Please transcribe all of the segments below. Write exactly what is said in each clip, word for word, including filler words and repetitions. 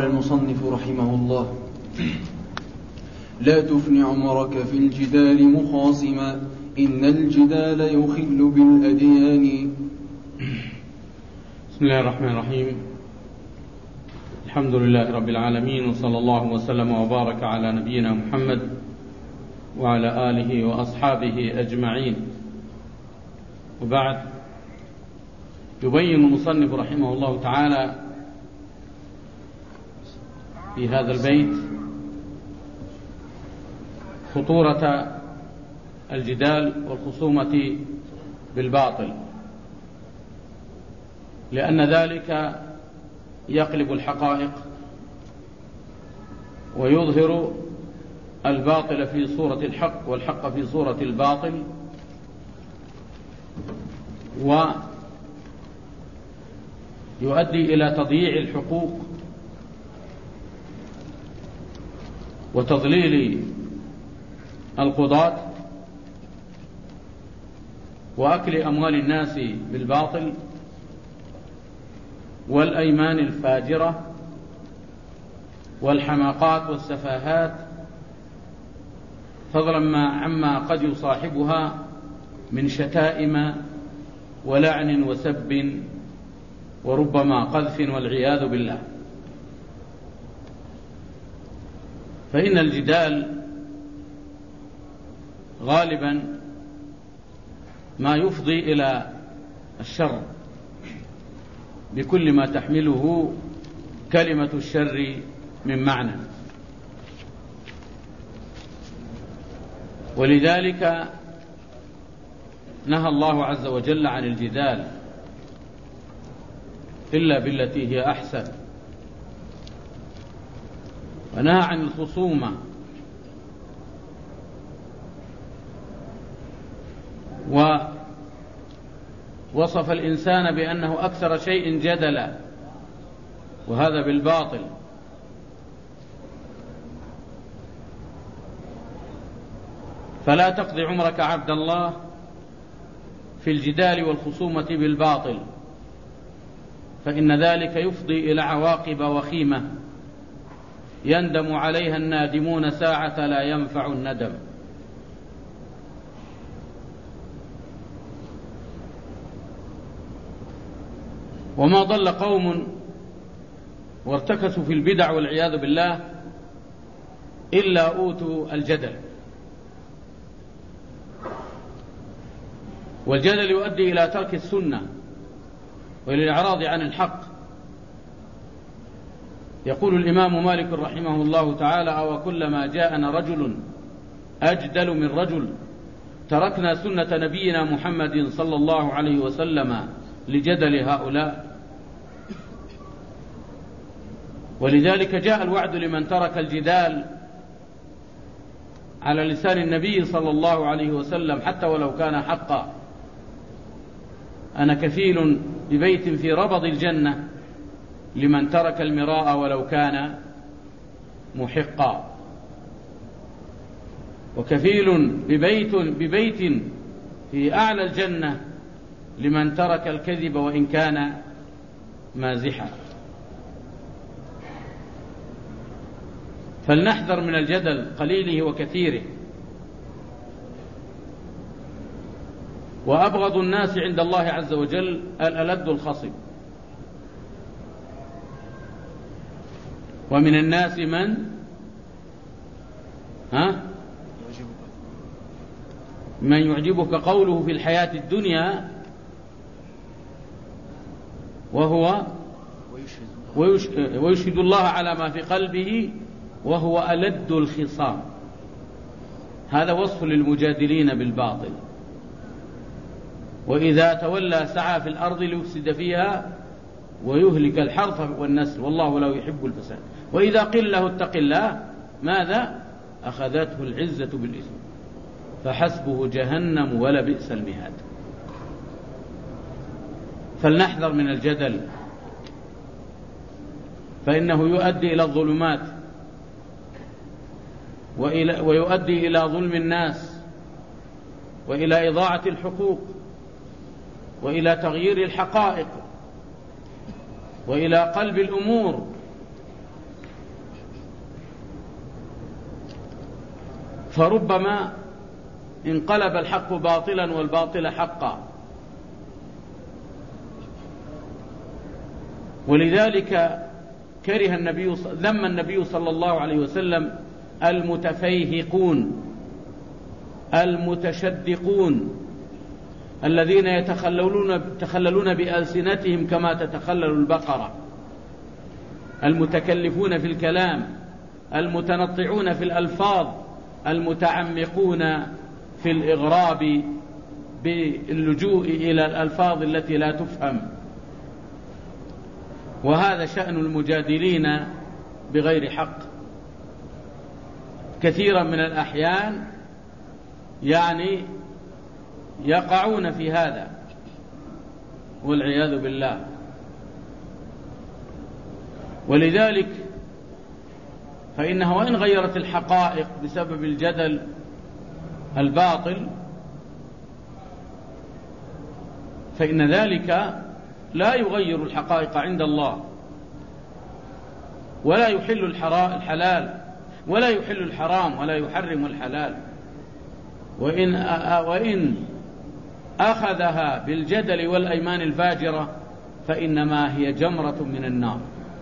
قال المصنف رحمه الله: لا تفن عمرك في الجدال مخاصما، إن الجدال يخل بالأديان. بسم الله الرحمن الرحيم. الحمد لله رب العالمين، وصلى الله وسلم وبارك على نبينا محمد وعلى آله وأصحابه أجمعين. وبعد، يبين المصنف رحمه الله تعالى في هذا البيت خطورة الجدال والخصومة بالباطل، لأن ذلك يقلب الحقائق ويظهر الباطل في صورة الحق والحق في صورة الباطل، ويؤدي إلى تضييع الحقوق وتضليل القضاة وأكل أموال الناس بالباطل والأيمان الفاجرة والحماقات والسفاهات، فضلا عما قد يصاحبها من شتائم ولعن وسب وربما قذف والعياذ بالله. فإن الجدال غالبا ما يفضي إلى الشر بكل ما تحمله كلمة الشر من معنى، ولذلك نهى الله عز وجل عن الجدال إلا بالتي هي أحسن، ونهى عن الخصومة، ووصف الإنسان بأنه أكثر شيء جدلا، وهذا بالباطل. فلا تقضي عمرك عبد الله في الجدال والخصومة بالباطل، فإن ذلك يفضي إلى عواقب وخيمة يندم عليها النادمون ساعة لا ينفع الندم. وما ضل قوم وارتكسوا في البدع والعياذ بالله إلا أوتوا الجدل، والجدل يؤدي إلى ترك السنة وإلى الإعراض عن الحق. يقول الإمام مالك رحمه الله تعالى: أو كلما جاءنا رجل أجدل من رجل تركنا سنة نبينا محمد صلى الله عليه وسلم لجدل هؤلاء. ولذلك جاء الوعد لمن ترك الجدال على لسان النبي صلى الله عليه وسلم حتى ولو كان حقا: أنا كفيل ببيت في ربض الجنة لمن ترك المراء ولو كان محقا، وكفيل ببيت, ببيت في أعلى الجنة لمن ترك الكذب وإن كان مازحا. فلنحذر من الجدل قليله وكثيره. وأبغض الناس عند الله عز وجل الألد الخصب، ومن الناس من ها من يعجبك قوله في الحياة الدنيا وهو ويشهد الله على ما في قلبه وهو ألد الخصام. هذا وصف للمجادلين بالباطل. وإذا تولى سعى في الأرض ليفسد فيها ويهلك الحرث والنسل والله لا يحب الفساد. وإذا قيل له اتق الله ماذا؟ أخذته العزة بالإثم فحسبه جهنم ولبئس المهاد. فلنحذر من الجدل، فإنه يؤدي إلى الظلمات ويؤدي إلى ظلم الناس وإلى إضاعة الحقوق وإلى تغيير الحقائق وإلى قلب الأمور فربما انقلب الحق باطلا والباطل حقا. ولذلك كره النبي ذم النبي صلى الله عليه وسلم المتفيهقون المتشدقون الذين يتخللون يتخللون بألسنتهم كما تتخلل البقرة، المتكلفون في الكلام، المتنطعون في الألفاظ، المتعمقون في الإغراب باللجوء إلى الألفاظ التي لا تفهم. وهذا شأن المجادلين بغير حق. كثيرا من الأحيان يعني يقعون في هذا والعياذ بالله. ولذلك فإنها وإن غيرت الحقائق بسبب الجدل الباطل فإن ذلك لا يغير الحقائق عند الله، ولا يحل الحلال ولا يحل الحرام ولا يحرم الحلال. وإن وإن أخذها بالجدل والأيمان الفاجرة فإنما هي جمرة من النار.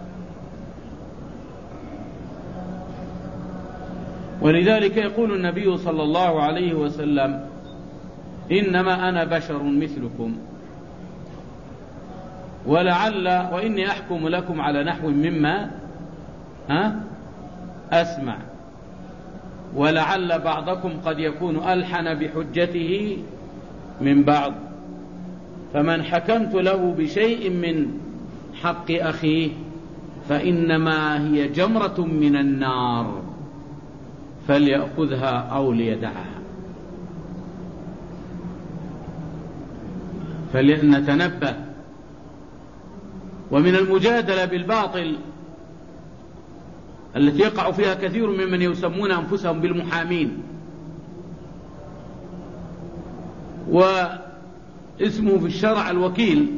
ولذلك يقول النبي صلى الله عليه وسلم: إنما أنا بشر مثلكم ولعل وإني أحكم لكم على نحو مما ها أسمع، ولعل بعضكم قد يكون ألحن بحجته من بعض، فمن حكمت له بشيء من حق أخيه فإنما هي جمرة من النار فليأخذها أو ليدعها. فلنتنبه. ومن المجادلة بالباطل التي يقع فيها كثير ممن يسمون أنفسهم بالمحامين، واسمه في الشرع الوكيل،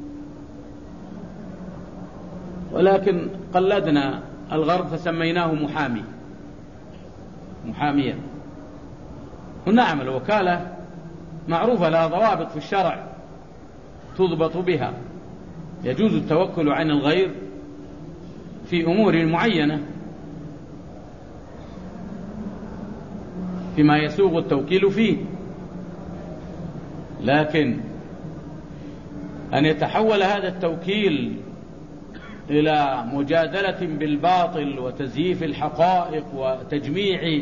ولكن قلدنا الغرب فسميناه محامي محاميا. ونعم الوكالة معروفة لها ضوابط في الشرع تضبط بها. يجوز التوكل عن الغير في أمور معينة فيما يسوغ التوكيل فيه، لكن أن يتحول هذا التوكيل إلى مجادلة بالباطل وتزييف الحقائق وتجميع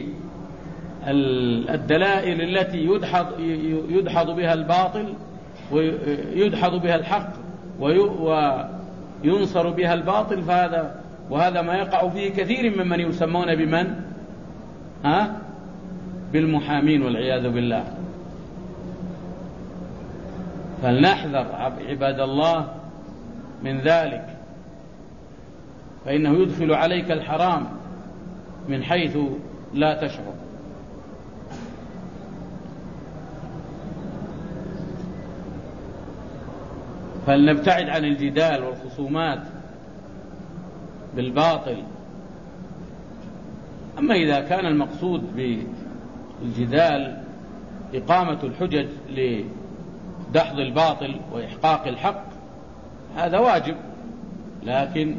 الدلائل التي يدحض, يدحض بها الباطل ويدحض بها الحق وينصر بها الباطل، فهذا وهذا ما يقع فيه كثير ممن يسمون بمن ها بالمحامين والعياذ بالله. فلنحذر عباد الله من ذلك، فإنه يدخل عليك الحرام من حيث لا تشعر. فلنبتعد عن الجدال والخصومات بالباطل. أما إذا كان المقصود بالجدال إقامة الحجج لدحض الباطل وإحقاق الحق هذا واجب، لكن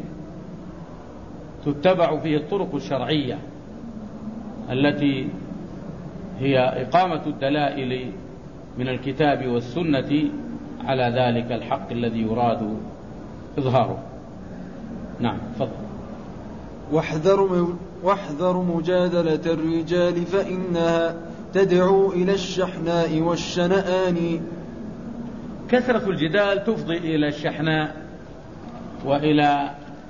تتبع فيه الطرق الشرعية التي هي إقامة الدلائل من الكتاب والسنة على ذلك الحق الذي يراد إظهاره. نعم فضل. واحذر واحذر مجادلة الرجال فإنها تدعو إلى الشحناء والشنآن. كثرة الجدال تفضي إلى الشحناء وإلى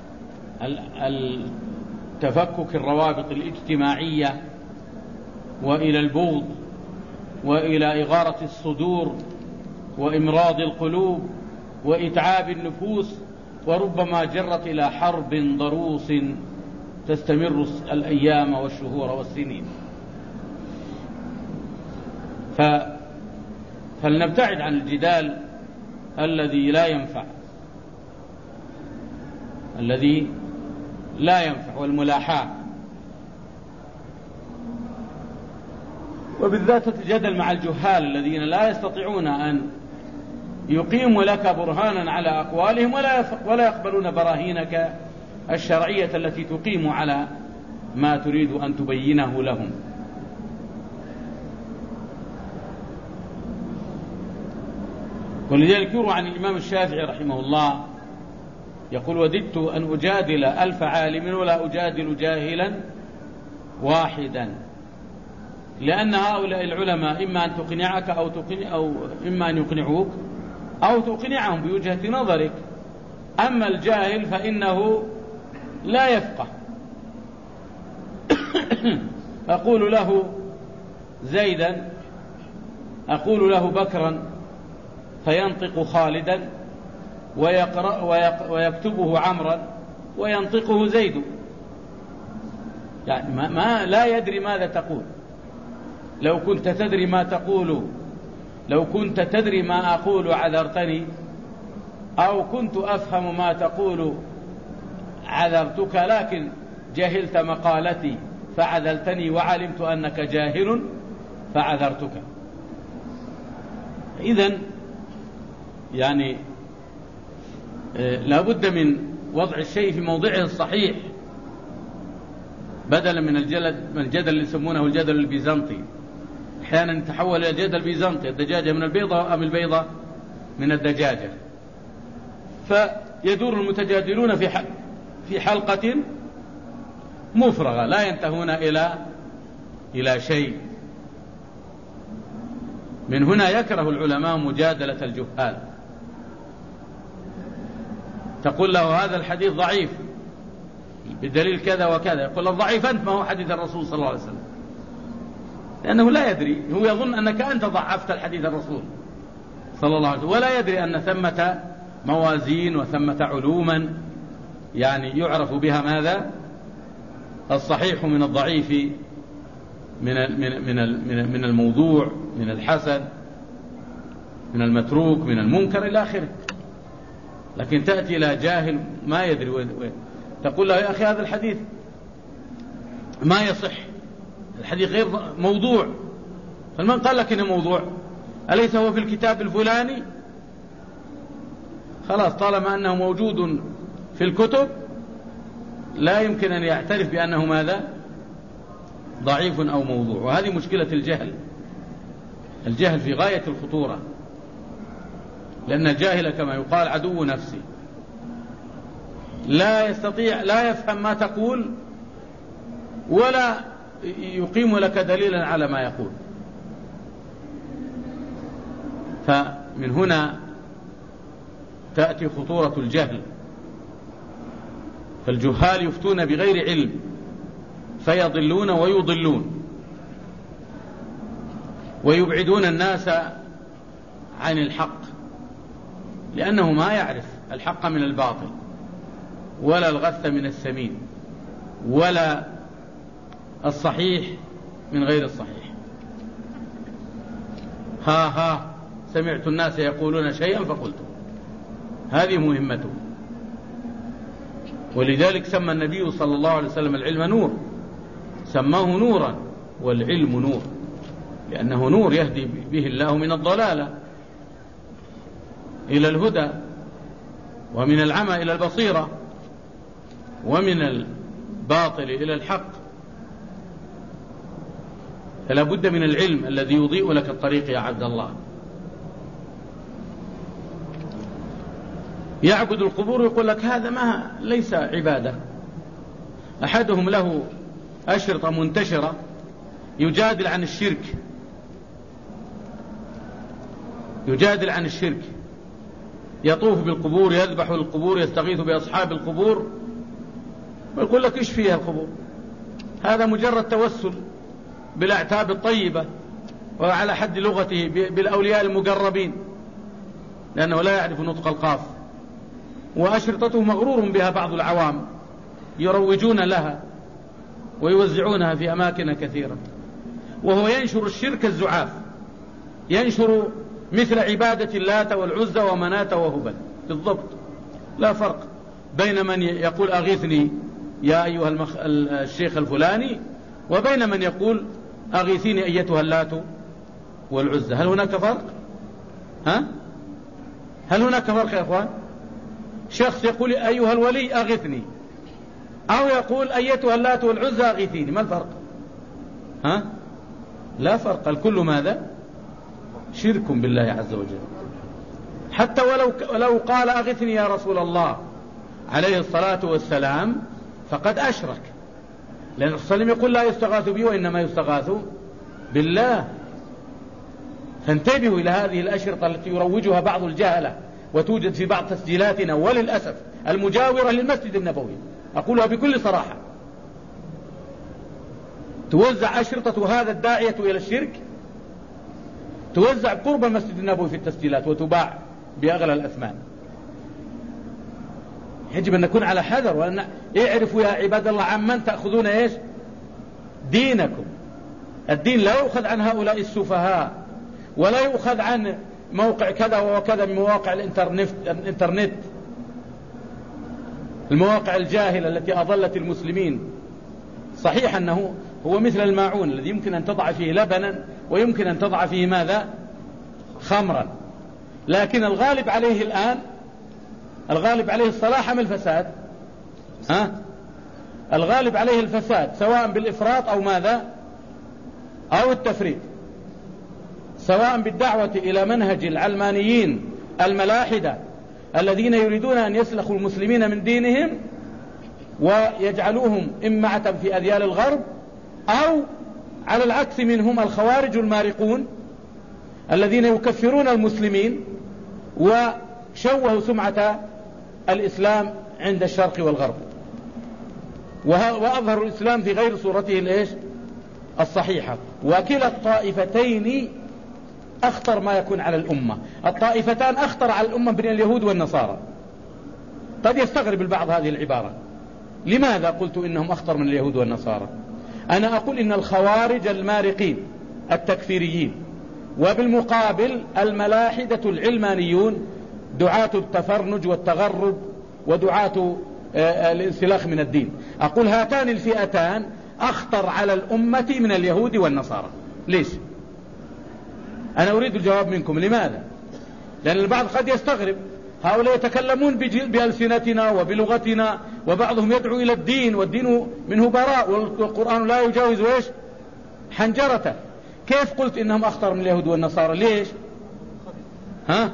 تفكك الروابط الاجتماعية وإلى البغض وإلى إغارة الصدور وإمراض القلوب وإتعاب النفوس، وربما جرت إلى حرب ضروس تستمر الأيام والشهور والسنين. ف... فلنبتعد عن الجدال الذي لا ينفع الذي لا ينفع والملاحاة. وبالذات تتجادل مع الجهال الذين لا يستطيعون أن يقيموا لك برهانا على أقوالهم ولا يقبلون براهينك الشرعية التي تقيم على ما تريد أن تبينه لهم. ولذلك يروى عن الإمام الشافعي رحمه الله يقول: وددت أن أجادل ألف عالم ولا أجادل جاهلا واحدا، لأن هؤلاء العلماء إما أن تقنعك أو, تقنع أو إما أن يقنعوك أو تقنعهم بوجهة نظرك، أما الجاهل فإنه لا يفقه. أقول له زيدا، أقول له بكرا فينطق خالدا، ويقرأ ويكتبه عمرا وينطقه زيد، يعني ما, ما لا يدري ماذا تقول. لو كنت تدري ما تقول لو كنت تدري ما أقول عذرتني، أو كنت أفهم ما تقول عذرتك، لكن جهلت مقالتي فعذلتني وعلمت أنك جاهل فعذرتك. إذن يعني لا بد من وضع الشيء في موضعه الصحيح، بدلا من الجدل من الجدل اللي يسمونه الجدل البيزنطي. أحيانا يتحول إلى الجدل البيزنطي، الدجاجة من البيضة أم البيضة من الدجاجة. فيدور المتجادلون في في حلقة مفرغة لا ينتهون إلى إلى شيء. من هنا يكره العلماء مجادلة الجهال. تقول له هذا الحديث ضعيف بدليل كذا وكذا، يقول الضعيف أنت، ما هو حديث الرسول صلى الله عليه وسلم، لأنه لا يدري، هو يظن أنك أنت ضعفت الحديث الرسول صلى الله عليه وسلم، ولا يدري أن ثمة موازين وثمة علوما يعني يعرف بها ماذا؟ الصحيح من الضعيف، من من من الموضوع، من الحسن، من المتروك، من المنكر إلى آخره. لكن تأتي إلى جاهل ما يدري وين تقول له يا أخي هذا الحديث ما يصح، الحديث غير موضوع. فمن قال لك إنه موضوع؟ أليس هو في الكتاب الفلاني؟ خلاص، طالما أنه موجود في الكتب لا يمكن أن يعترف بأنه ماذا؟ ضعيف أو موضوع. وهذه مشكلة الجهل. الجهل في غاية الخطورة، لأن الجاهل كما يقال عدو نفسي، لا يستطيع، لا يفهم ما تقول ولا يقيم لك دليلا على ما يقول. فمن هنا تأتي خطورة الجهل. فالجهال يفتون بغير علم فيضلون ويضلون، ويبعدون الناس عن الحق، لأنه ما يعرف الحق من الباطل، ولا الغث من السمين، ولا الصحيح من غير الصحيح. ها ها سمعت الناس يقولون شيئا فقلت، هذه مهمته. ولذلك سمى النبي صلى الله عليه وسلم العلم نور، سماه نورا، والعلم نور، لأنه نور يهدي به الله من الضلالة إلى الهدى، ومن العمى إلى البصيرة، ومن الباطل إلى الحق. فلا بد من العلم الذي يضيء لك الطريق يا عبد الله. يعبد القبور يقول لك هذا ما ليس عبادة. أحدهم له أشرطة منتشرة يجادل عن الشرك، يجادل عن الشرك، يطوف بالقبور، يذبح القبور، يستغيث بأصحاب القبور، ويقول لك إيش فيها القبور؟ هذا مجرد توسل بالأعتاب الطيبة، وعلى حد لغته بالأولياء المقربين، لأنه لا يعرف نطق القاف. وأشرطته مغرور بها بعض العوام، يروجون لها ويوزعونها في أماكن كثيرة، وهو ينشر الشرك الزعاف، ينشر مثل عبادة اللات والعزى ومناة وهبل بالضبط. لا فرق بين من يقول أغيثني يا أيها المخ... الشيخ الفلاني، وبين من يقول أغيثيني أيتها اللات والعزى، هل هناك فرق؟ ها؟ هل هناك فرق يا أخوان؟ شخص يقول أيها الولي أغثني، أو يقول أيتها اللات والعزى أغيثيني، ما الفرق؟ ها؟ لا فرق، الكل ماذا؟ شرك بالله عز وجل. حتى ولو ولو قال أغثني يا رسول الله عليه الصلاة والسلام فقد أشرك، لأن الرسول صلى الله عليه وسلم يقول لا يستغاث بي وإنما يستغاث بالله. فانتبهوا إلى هذه الأشرطة التي يروجها بعض الجهلة وتوجد في بعض تسجيلاتنا وللأسف المجاورة للمسجد النبوي، أقولها بكل صراحة، توزع أشرطة هذا الداعية إلى الشرك، توزع قرب المسجد النبوي في التسجيلات وتباع بأغلى الأثمان. يجب أن نكون على حذر، وأن اعرفوا يا عباد الله عمن تأخذون إيش دينكم. الدين لا يؤخذ عن هؤلاء السفهاء، ولا يؤخذ عن موقع كذا وكذا من مواقع الانترنت, الانترنت المواقع الجاهلة التي أضلت المسلمين. صحيح أنه هو مثل الماعون الذي يمكن أن تضع فيه لبنا ويمكن أن تضع فيه ماذا؟ خمرا، لكن الغالب عليه الآن الغالب عليه الصلاح أم الفساد؟ ها؟ الغالب عليه الفساد، سواء بالإفراط أو ماذا؟ أو التفريط، سواء بالدعوة إلى منهج العلمانيين الملاحدة الذين يريدون أن يسلخوا المسلمين من دينهم ويجعلوهم إمعة في أذيال الغرب، أو على العكس منهم الخوارج المارقون الذين يكفرون المسلمين وشوهوا سمعة الإسلام عند الشرق والغرب، وأظهروا الإسلام في غير صورته الإيش الصحيحة. وكلا الطائفتين أخطر ما يكون على الأمة. الطائفتان أخطر على الأمة بين اليهود والنصارى. قد يستغرب البعض هذه العبارة، لماذا قلت إنهم أخطر من اليهود والنصارى؟ أنا أقول إن الخوارج المارقين التكفيريين، وبالمقابل الملاحدة العلمانيون دعاة التفرنج والتغرب ودعاة الانسلاخ من الدين، أقول هاتان الفئتان أخطر على الأمة من اليهود والنصارى. ليش؟ أنا أريد الجواب منكم. لماذا؟ لأن البعض قد يستغرب، هؤلاء يتكلمون بألسنتنا وبلغتنا، وبعضهم يدعو إلى الدين والدين منه براء والقرآن لا يجاوز إيش حنجرته، كيف قلت إنهم أخطر من اليهود والنصارى؟ ليش؟ ها؟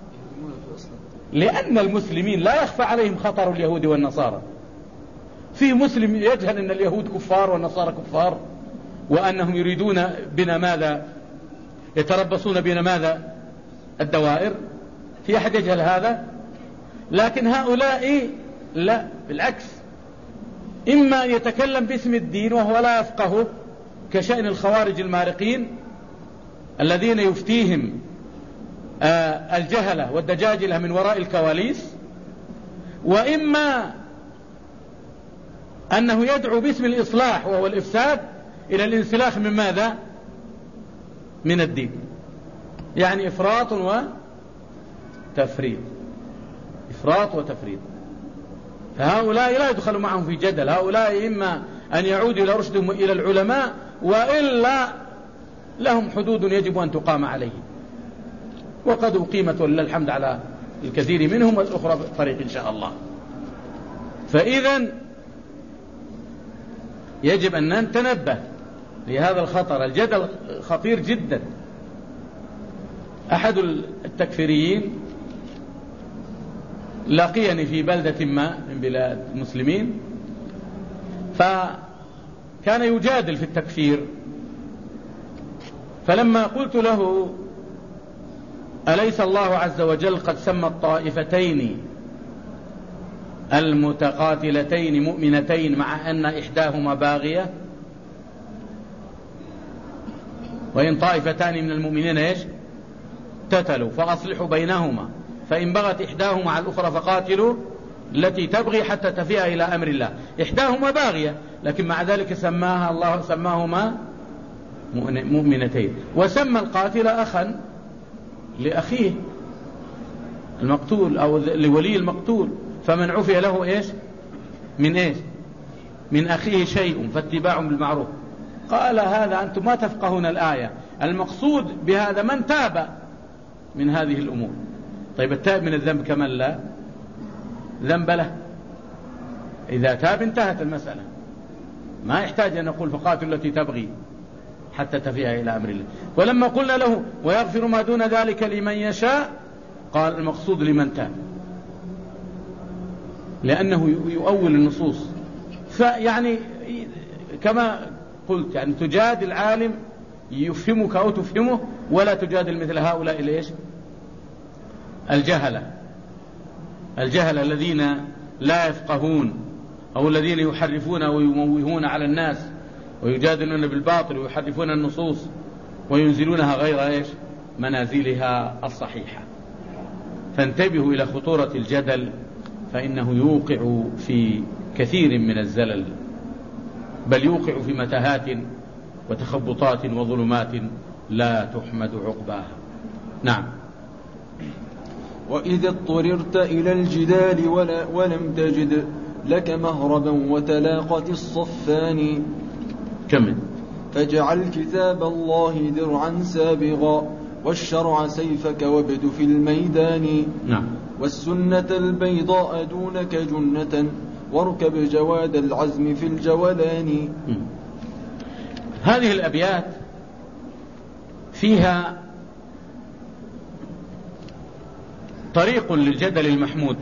لأن المسلمين لا يخفى عليهم خطر اليهود والنصارى. في مسلم يجهل أن اليهود كفار والنصارى كفار، وأنهم يريدون بنا ماذا؟ يتربصون بنا ماذا؟ الدوائر. في أحد يجهل هذا؟ لكن هؤلاء لا، بالعكس، إما أن يتكلم باسم الدين وهو لا يفقه كشأن الخوارج المارقين الذين يفتيهم آه الجهلة والدجاجلة من وراء الكواليس، وإما أنه يدعو باسم الإصلاح وهو الإفساد إلى الانسلاخ من ماذا؟ من الدين. يعني إفراط وتفريط، إفراط وتفريط. فهؤلاء لا يدخل معهم في جدل، هؤلاء إما أن يعودوا إلى رشدهم إلى العلماء، وإلا لهم حدود يجب أن تقام عليهم، وقد أقيمت ولله الحمد على الكثير منهم، والأخرى بالطريق إن شاء الله. فإذا يجب أن نتنبه لهذا الخطر. الجدل خطير جدا. أحد التكفيريين لقيني في بلدة ما من بلاد المسلمين، فكان يجادل في التكفير، فلما قلت له أليس الله عز وجل قد سمى الطائفتين المتقاتلتين مؤمنتين مع أن إحداهما باغية؟ وإن طائفتان من المؤمنين إيش اقتتلوا فأصلحوا بينهما فإن بغت إحداهما على الأخرى فقاتلوا التي تبغي حتى تفيء إلى أمر الله. إحداهما باغية، لكن مع ذلك سماها الله سماهما مؤمنتين، وسمى القاتل أخا لأخيه المقتول أو لولي المقتول، فمن عفي له إيش من إيش من أخيه شيء فاتباع بالمعروف. قال هذا أنتم ما تفقهون الآية، المقصود بهذا من تاب من هذه الأمور. طيب التائب من الذنب كمن لا ذنب له، إذا تاب انتهت المسألة، ما يحتاج أن نقول فقاتل التي تبغي حتى تفيها إلى أمر الله. ولما قلنا له ويغفر ما دون ذلك لمن يشاء، قال المقصود لمن تاب، لأنه يؤول النصوص. فيعني كما قلت يعني تجادل العالم يفهمك أو تفهمه، ولا تجادل مثل هؤلاء ليش الجهلة الجهلة الذين لا يفقهون، أو الذين يحرفون ويموهون على الناس ويجادلون بالباطل ويحرفون النصوص وينزلونها غير إيش منازلها الصحيحة. فانتبهوا إلى خطورة الجدل، فإنه يوقع في كثير من الزلل، بل يوقع في متاهات وتخبطات وظلمات لا تحمد عقباها. نعم. وإذا اضطررت إلى الجدال ولا ولم تجد لك مهربا وتلاقت الصفان، كمل. فاجعل كتاب الله درعا سابغا والشرع سيفك وابد في الميدان. نعم. والسنة البيضاء دونك جنة واركب جواد العزم في الجولان. م. هذه الأبيات فيها طريق للجدل المحمود.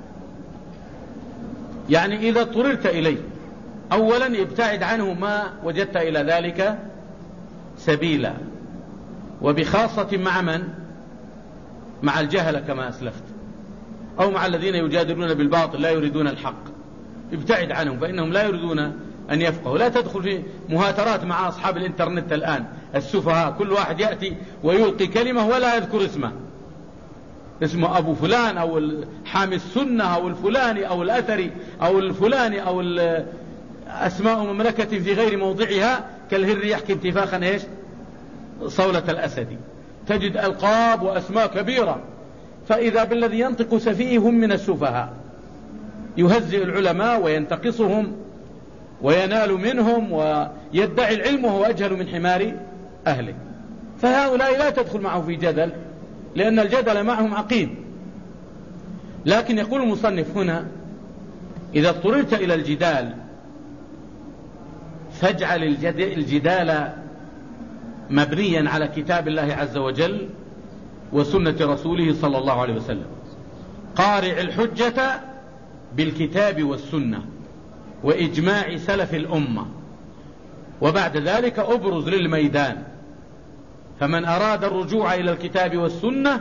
يعني إذا اضطررت إليه، أولا ابتعد عنه ما وجدت إلى ذلك سبيلا، وبخاصة مع من؟ مع الجهلة كما أسلفت، أو مع الذين يجادلون بالباطل لا يريدون الحق، ابتعد عنهم فإنهم لا يريدون أن يفقهوا. لا تدخل في مهاترات مع أصحاب الإنترنت الآن السفهاء، كل واحد يأتي ويلقي كلمة ولا يذكر اسمه، اسمه أبو فلان أو حامي السنة أو الفلاني أو الأثري أو الفلاني أو أسماء مملكة في غير موضعها كالهر يحكي انتفاخا إيش صولة الأسد. تجد ألقاب وأسماء كبيرة، فإذا بالذي ينطق سفيه من السفهاء يهزئ العلماء وينتقصهم وينال منهم ويدعي العلم وهو أجهل من حمار أهله. فهؤلاء لا تدخل معه في جدل، لأن الجدل معهم عقيم. لكن يقول المصنف هنا إذا اضطررت إلى الجدال فاجعل الجدال مبنيا على كتاب الله عز وجل وسنة رسوله صلى الله عليه وسلم، قارع الحجة بالكتاب والسنة وإجماع سلف الأمة، وبعد ذلك أبرز للميدان. فمن أراد الرجوع إلى الكتاب والسنة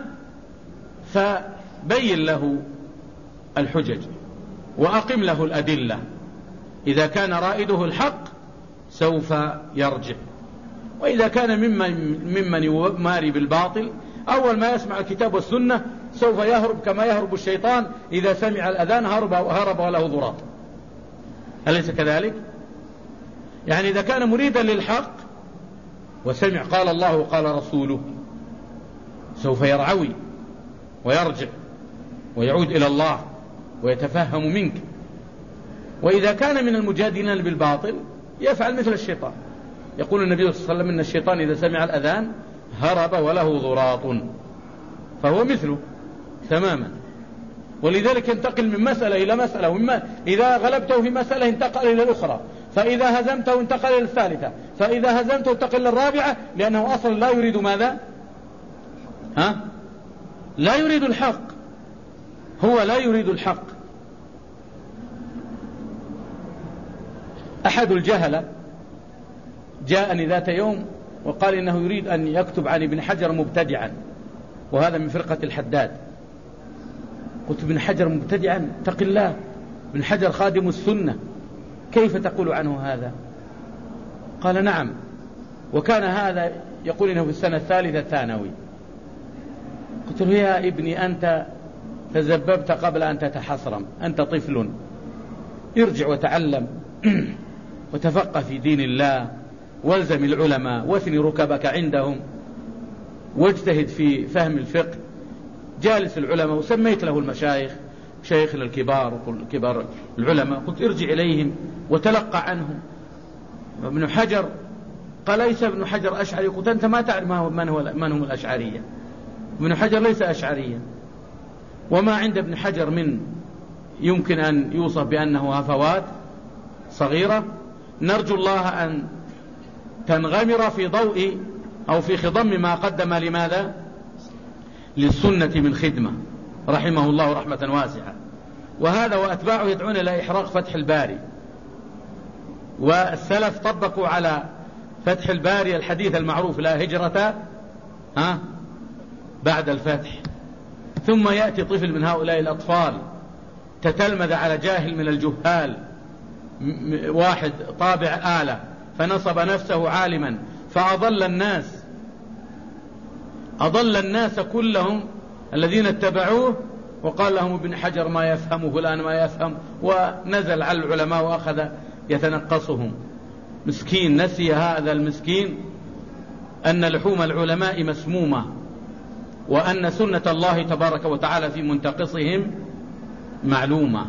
فبين له الحجج وأقم له الأدلة، إذا كان رائده الحق سوف يرجع، وإذا كان ممن, ممن يماري بالباطل أول ما يسمع الكتاب والسنة سوف يهرب كما يهرب الشيطان إذا سمع الأذان هرب, هرب وله ضراط. أليس كذلك؟ يعني إذا كان مريدا للحق وسمع قال الله وقال رسوله سوف يرعوي ويرجع ويعود إلى الله ويتفهم منك. وإذا كان من المجادلين بالباطل يفعل مثل الشيطان. يقول النبي صلى الله عليه وسلم إن الشيطان إذا سمع الأذان هرب وله ضراط، فهو مثله تماما. ولذلك ينتقل من مسألة إلى مسألة، ومما إذا غلبته في مسألة انتقل إلى الأخرى، فإذا هزمته انتقل إلى الثالثة، فإذا هزمته انتقل إلى الرابعة، لأنه أصلا لا يريد ماذا؟ ها؟ لا يريد الحق، هو لا يريد الحق. أحد الجهلة جاءني ذات يوم وقال إنه يريد أن يكتب عن ابن حجر مبتدعا، وهذا من فرقة الحداد. قلت ابن حجر مبتدعا؟ اتق الله، ابن حجر خادم السنة، كيف تقول عنه هذا؟ قال نعم، وكان هذا يقول إنه في السنة الثالثة ثانوي. قلت له يا ابني أنت تزببت قبل أن تتحصرم، أنت طفل، ارجع وتعلم وتفقه في دين الله، والزم العلماء واثني ركبك عندهم، واجتهد في فهم الفقه، جالس العلماء. وسميت له المشايخ، شيخنا الكبار وكبار العلماء، قلت ارجع إليهم وتلقى عنهم. ابن حجر قال ليس ابن حجر أشعري. قلت أنت ما تعرف من هو من هم الأشعرية. ابن حجر ليس أشعريا، وما عند ابن حجر من يمكن أن يوصف بأنه هفوات صغيرة. نرجو الله أن تنغمر في ضوء أو في خضم ما قدم لماذا؟ للسنة من خدمة، رحمه الله رحمة واسعة. وهذا وأتباعه يدعون إلى إحراق فتح الباري، والسلف طبقوا على فتح الباري الحديث المعروف لا هجرة ها بعد الفتح. ثم يأتي طفل من هؤلاء الأطفال تتلمذ على جاهل من الجهال، واحد طابع آلة، فنصب نفسه عالما فأضل الناس، أضل الناس كلهم الذين اتبعوه، وقال لهم ابن حجر ما يفهمه الآن ما يفهم، ونزل على العلماء وأخذ يتنقصهم. مسكين، نسي هذا المسكين أن لحوم العلماء مسمومة، وأن سنة الله تبارك وتعالى في منتقصهم معلومة.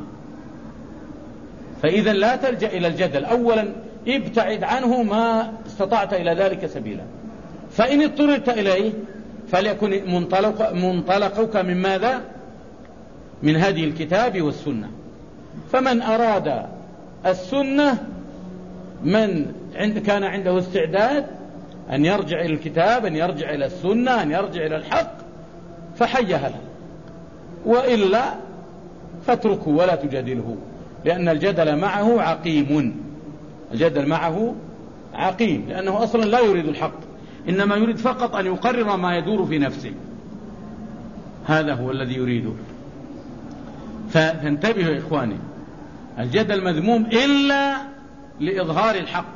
فإذا لا تلجأ إلى الجدل، أولا ابتعد عنه ما استطعت إلى ذلك سبيلا، فإن اضطررت إليه فليكن منطلق منطلقك من ماذا؟ من هدي الكتاب والسنة. فمن أراد السنة، من عند كان عنده استعداد أن يرجع إلى الكتاب، أن يرجع إلى السنة، أن يرجع إلى الحق، فحيها له، وإلا فاتركه ولا تجادله، لأن الجدل معه عقيم. الجدل معه عقيم لأنه أصلا لا يريد الحق، إنما يريد فقط أن يقرر ما يدور في نفسه، هذا هو الذي يريده. فانتبهوا يا إخواني، الجدل مذموم إلا لإظهار الحق.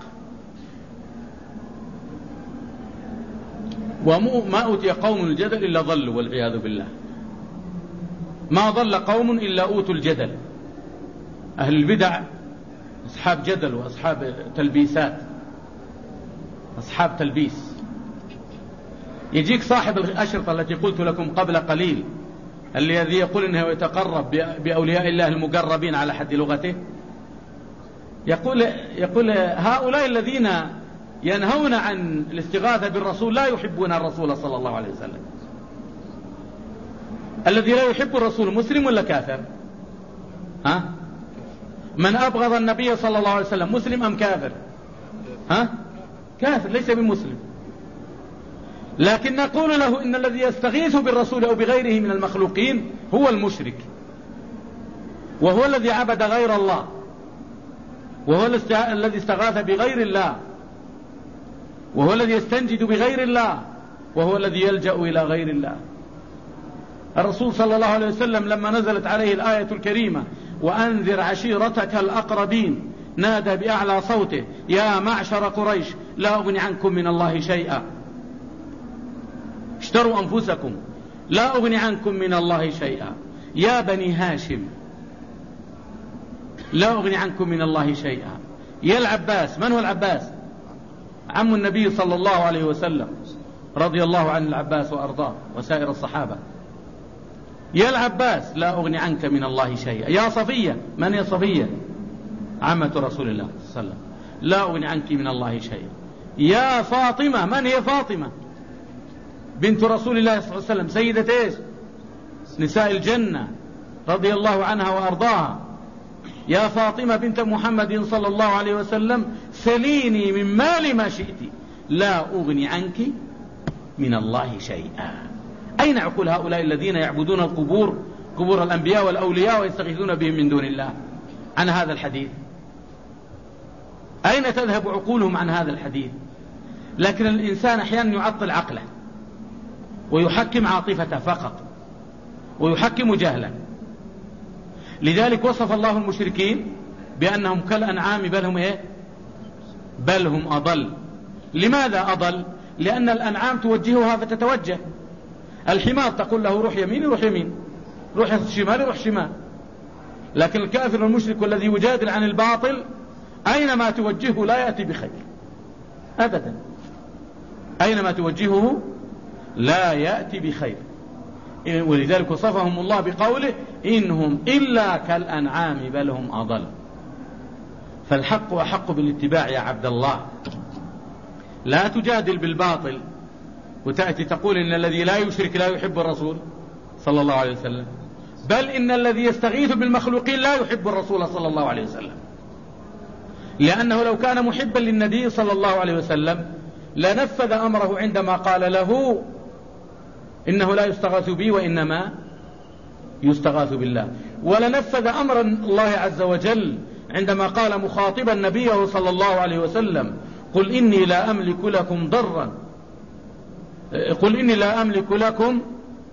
وما أوتي قوم الجدل إلا ضلوا والعياذ بالله. ما ضل قوم إلا أوتوا الجدل. أهل البدع أصحاب جدل وأصحاب تلبيسات، أصحاب تلبيس. يجيك صاحب الأشرطة التي قلت لكم قبل قليل، الذي يقول إنه يتقرب بأولياء الله المقربين على حد لغته، يقول, يقول هؤلاء الذين ينهون عن الاستغاثة بالرسول لا يحبون الرسول صلى الله عليه وسلم. الذي لا يحب الرسول مسلم ولا كافر؟ ها؟ من أبغض النبي صلى الله عليه وسلم مسلم أم كافر؟ ها؟ كافر، ليس بمسلم. لكن نقول له إن الذي يستغيث بالرسول أو بغيره من المخلوقين هو المشرك، وهو الذي عبد غير الله، وهو الذي استغاث بغير الله، وهو الذي يستنجد بغير الله، وهو الذي يلجأ إلى غير الله. الرسول صلى الله عليه وسلم لما نزلت عليه الآية الكريمة وأنذر عشيرتك الأقربين، نادى بأعلى صوته يا معشر قريش لا أغني عنكم من الله شيئا، اشتروا أنفسكم لا أغني عنكم من الله شيئا، يا بني هاشم لا أغني عنكم من الله شيئا، يا العباس. من هو العباس؟ عم النبي صلى الله عليه وسلم رضي الله عن العباس وأرضاه وسائر الصحابة. يا العباس لا أغني عنك من الله شيئا. يا صفية، من هي صفية؟ عمة رسول الله صلى الله عليه وسلم، لا أغني عنك من الله شيئا. يا فاطمة، من هي فاطمة؟ بنت رسول الله صلى الله عليه وسلم، سيدة إيش؟ نساء الجنة رضي الله عنها وأرضاها. يا فاطمة بنت محمد صلى الله عليه وسلم سليني من مال ما شئت لا أغني عنك من الله شيئا. أين عقول هؤلاء الذين يعبدون القبور، قبور الأنبياء والأولياء، ويستغيثون بهم من دون الله عن هذا الحديث؟ أين تذهب عقولهم عن هذا الحديث؟ لكن الإنسان أحيانا يعطل عقله ويحكم عاطفته فقط، ويحكم جهلا. لذلك وصف الله المشركين بأنهم كالأنعام بل هم إيه؟ بل هم أضل. لماذا أضل؟ لأن الأنعام توجهها فتتوجه. الحمار تقول له روح يمين يروح يمين، روح شمال يروح شمال. لكن الكافر والمشرك والذي يجادل عن الباطل أينما توجهه لا يأتي بخير أبدا، أينما توجهه لا يأتي بخير. ولذلك وصفهم الله بقوله إنهم إلا كالأنعام بل هم أضل. فالحق أحق بالاتباع يا عبد الله. لا تجادل بالباطل وتأتي تقول إن الذي لا يشرك لا يحب الرسول صلى الله عليه وسلم، بل إن الذي يستغيث بالمخلوقين لا يحب الرسول صلى الله عليه وسلم، لأنه لو كان محبا للنبي صلى الله عليه وسلم لنفذ أمره عندما قال له إنه لا يستغاث بي وإنما يستغاث بالله، ولنفذ أمر الله عز وجل عندما قال مخاطبا نبيه صلى الله عليه وسلم قل إني لا أملك لكم ضرا قل إني لا أملك لكم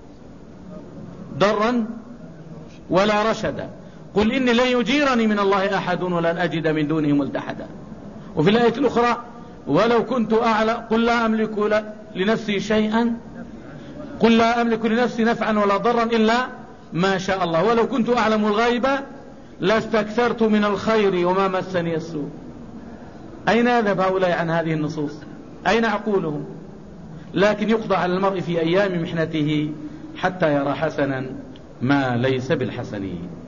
ضرا ولا رشدا، قل إني لن يجيرني من الله أحد ولن أجد من دونه ملتحدا. وفي الآية الأخرى ولو كنت أعلم قل لا أملك لنفسي شيئا قل لا أملك لنفسي نفعا ولا ضرا إلا ما شاء الله ولو كنت أعلم الغيب لاستكثرت من الخير وما مسني السوء. أين يذهب هؤلاء عن هذه النصوص؟ أين عقولهم؟ لكن يقضى على المرء في أيام محنته حتى يرى حسنا ما ليس بالحسن.